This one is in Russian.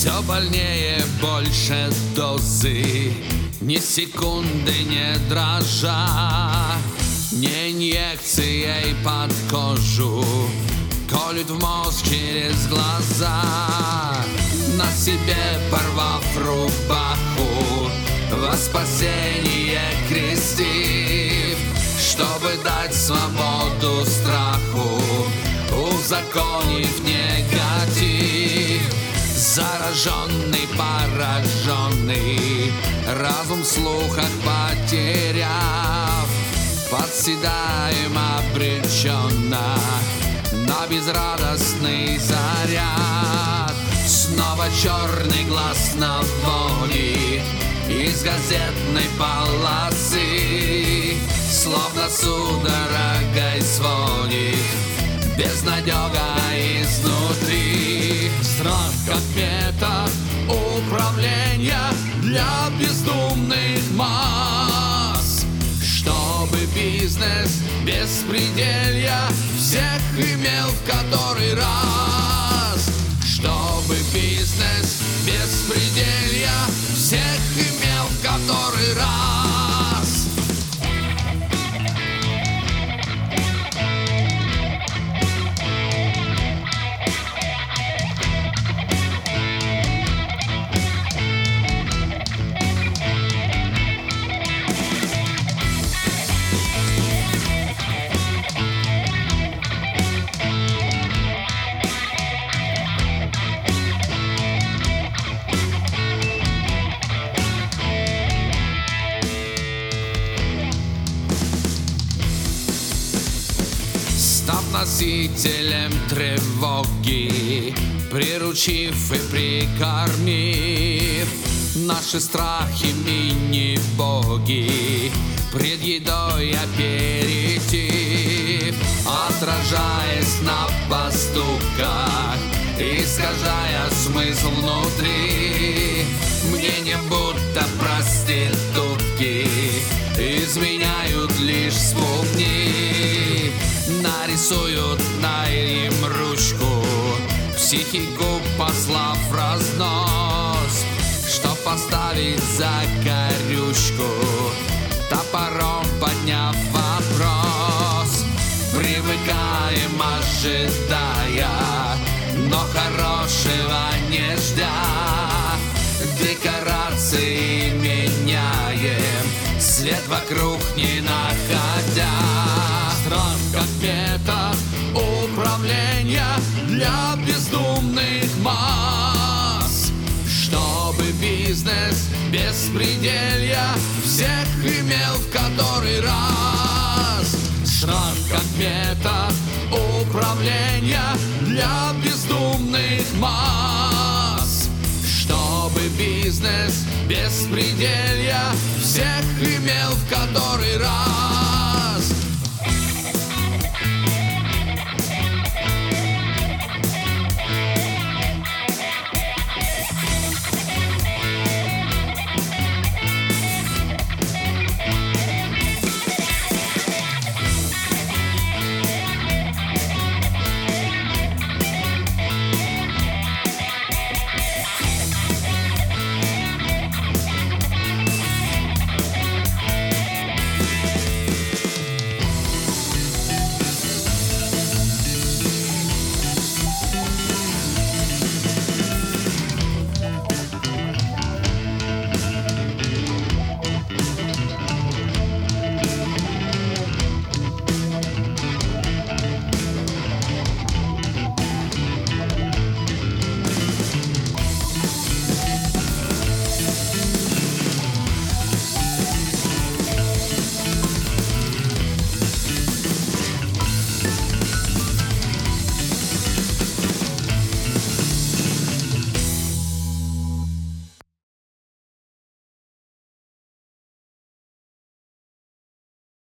Все больнее, больше дозы, ни секунды не дрожа, не инъекцией под кожу, колют в мозг через глаза. На себе порвав рубаху, во спасение крестив, чтобы дать свободу страху, узаконив негатив. Зараженный, пораженный, разум в слухах потеряв, подседаем обреченно на безрадостный заряд. Снова черный глаз наводит из газетной полосы, словно судорогой сводит безнадега изнутри. Страх как метод управления для бездумных масс, чтобы бизнес беспределья всех имел в который раз. Чтобы бизнес беспределья всех имел в который раз. Став носителем тревоги, приручив и прикормив наши страхи мини-боги, пред едой аперитив, отражаясь на поступках, искажая смысл внутри. Мнение будто проститутки изменяют лишь вспомни. Нарисуют на им ручку, психику послав разнос, чтоб поставить за корючку, топором подняв вопрос. Привыкаем, ожидая, но хорошего не ждя, декорации меняем, свет вокруг не находя. Страх как метод управления для бездумных масс, чтобы бизнес беспределья всех имел в который раз. Страх как метод управления для бездумных масс, чтобы бизнес беспределья всех имел в который раз.